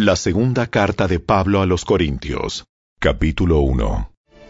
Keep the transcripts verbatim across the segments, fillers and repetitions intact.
La segunda carta de Pablo a los Corintios, capítulo uno.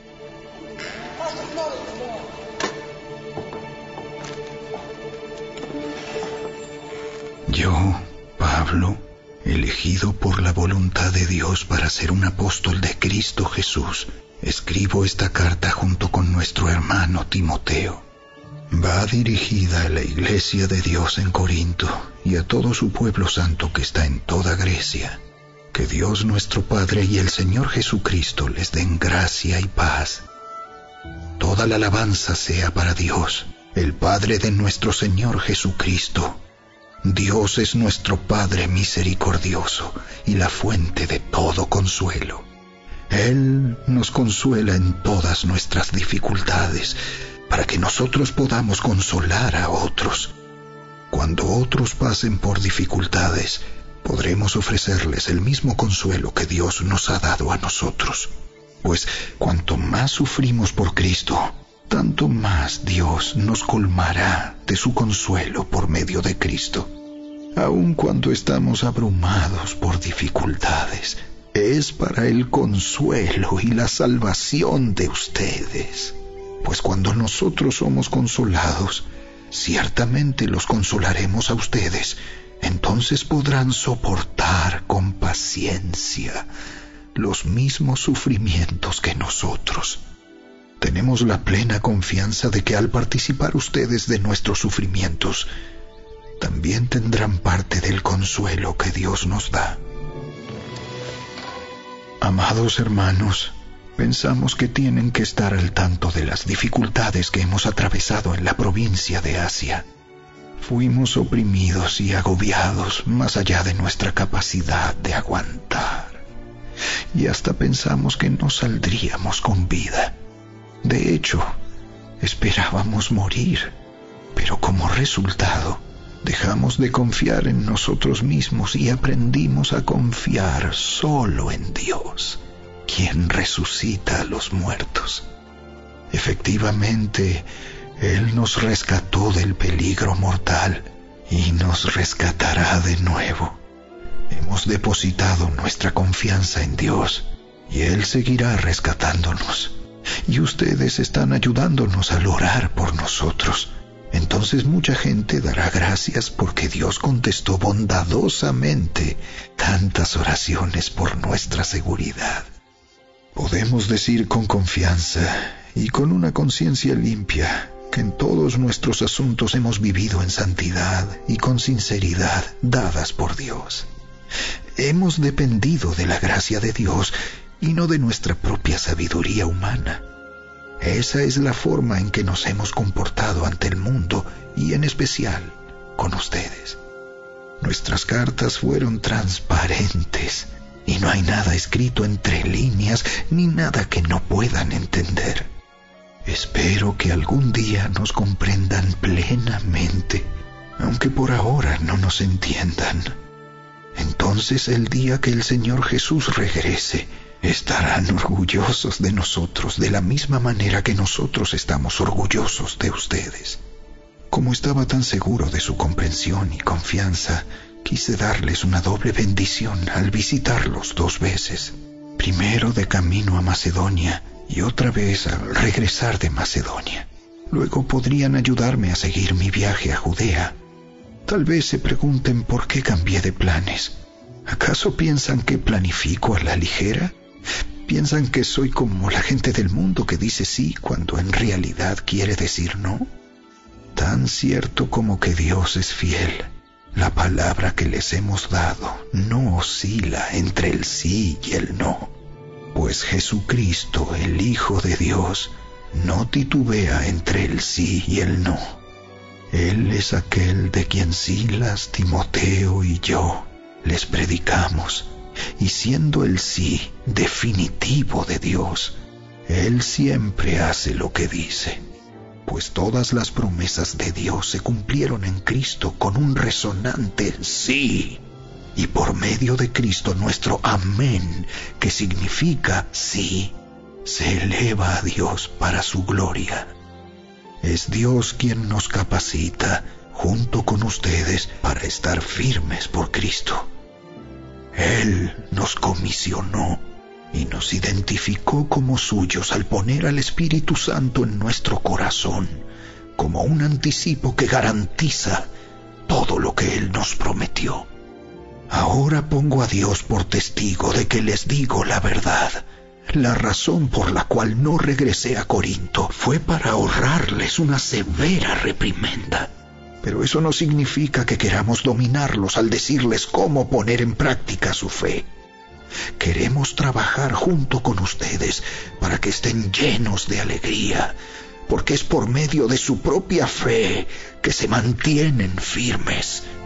Yo, Pablo, elegido por la voluntad de Dios para ser un apóstol de Cristo Jesús, escribo esta carta junto con nuestro hermano Timoteo. Va dirigida a la iglesia de Dios en Corinto y a todo su pueblo santo que está en toda Grecia. Que Dios nuestro Padre y el Señor Jesucristo les den gracia y paz. Toda la alabanza sea para Dios, el Padre de nuestro Señor Jesucristo. Dios es nuestro Padre misericordioso y la fuente de todo consuelo. Él nos consuela en todas nuestras dificultades, para que nosotros podamos consolar a otros. Cuando otros pasen por dificultades, podremos ofrecerles el mismo consuelo que Dios nos ha dado a nosotros. Pues cuanto más sufrimos por Cristo, tanto más Dios nos colmará de su consuelo por medio de Cristo. Aun cuando estamos abrumados por dificultades, es para el consuelo y la salvación de ustedes. Pues cuando nosotros somos consolados, ciertamente los consolaremos a ustedes. Entonces podrán soportar con paciencia los mismos sufrimientos que nosotros. Tenemos la plena confianza de que al participar ustedes de nuestros sufrimientos, también tendrán parte del consuelo que Dios nos da. Amados hermanos, pensamos que tienen que estar al tanto de las dificultades que hemos atravesado en la provincia de Asia. Fuimos oprimidos y agobiados más allá de nuestra capacidad de aguantar. Y hasta pensamos que no saldríamos con vida. De hecho, esperábamos morir. Pero como resultado, dejamos de confiar en nosotros mismos y aprendimos a confiar solo en Dios, quien resucita a los muertos. Efectivamente, Él nos rescató del peligro mortal y nos rescatará de nuevo. Hemos depositado nuestra confianza en Dios y Él seguirá rescatándonos. Y ustedes están ayudándonos al orar por nosotros. Entonces mucha gente dará gracias porque Dios contestó bondadosamente tantas oraciones por nuestra seguridad. Podemos decir con confianza y con una conciencia limpia que en todos nuestros asuntos hemos vivido en santidad y con sinceridad dadas por Dios. Hemos dependido de la gracia de Dios y no de nuestra propia sabiduría humana. Esa es la forma en que nos hemos comportado ante el mundo y en especial con ustedes. Nuestras cartas fueron transparentes y no hay nada escrito entre líneas ni nada que no puedan entender. Espero que algún día nos comprendan plenamente, aunque por ahora no nos entiendan. Entonces el día que el Señor Jesús regrese, estarán orgullosos de nosotros de la misma manera que nosotros estamos orgullosos de ustedes. Como estaba tan seguro de su comprensión y confianza, quise darles una doble bendición al visitarlos dos veces. Primero de camino a Macedonia y otra vez al regresar de Macedonia. Luego podrían ayudarme a seguir mi viaje a Judea. Tal vez se pregunten por qué cambié de planes. ¿Acaso piensan que planifico a la ligera? ¿Piensan que soy como la gente del mundo que dice sí cuando en realidad quiere decir no? Tan cierto como que Dios es fiel, la palabra que les hemos dado no oscila entre el sí y el no. Pues Jesucristo, el Hijo de Dios, no titubea entre el sí y el no. Él es aquel de quien Silas, Timoteo y yo les predicamos, y siendo el sí definitivo de Dios, Él siempre hace lo que dice. Pues todas las promesas de Dios se cumplieron en Cristo con un resonante sí. Y por medio de Cristo nuestro amén, que significa sí, se eleva a Dios para su gloria. Es Dios quien nos capacita, junto con ustedes, para estar firmes por Cristo. Él nos comisionó y nos identificó como suyos al poner al Espíritu Santo en nuestro corazón, como un anticipo que garantiza todo lo que Él nos prometió. Ahora pongo a Dios por testigo de que les digo la verdad. La razón por la cual no regresé a Corinto fue para ahorrarles una severa reprimenda. Pero eso no significa que queramos dominarlos al decirles cómo poner en práctica su fe. Queremos trabajar junto con ustedes para que estén llenos de alegría, porque es por medio de su propia fe que se mantienen firmes.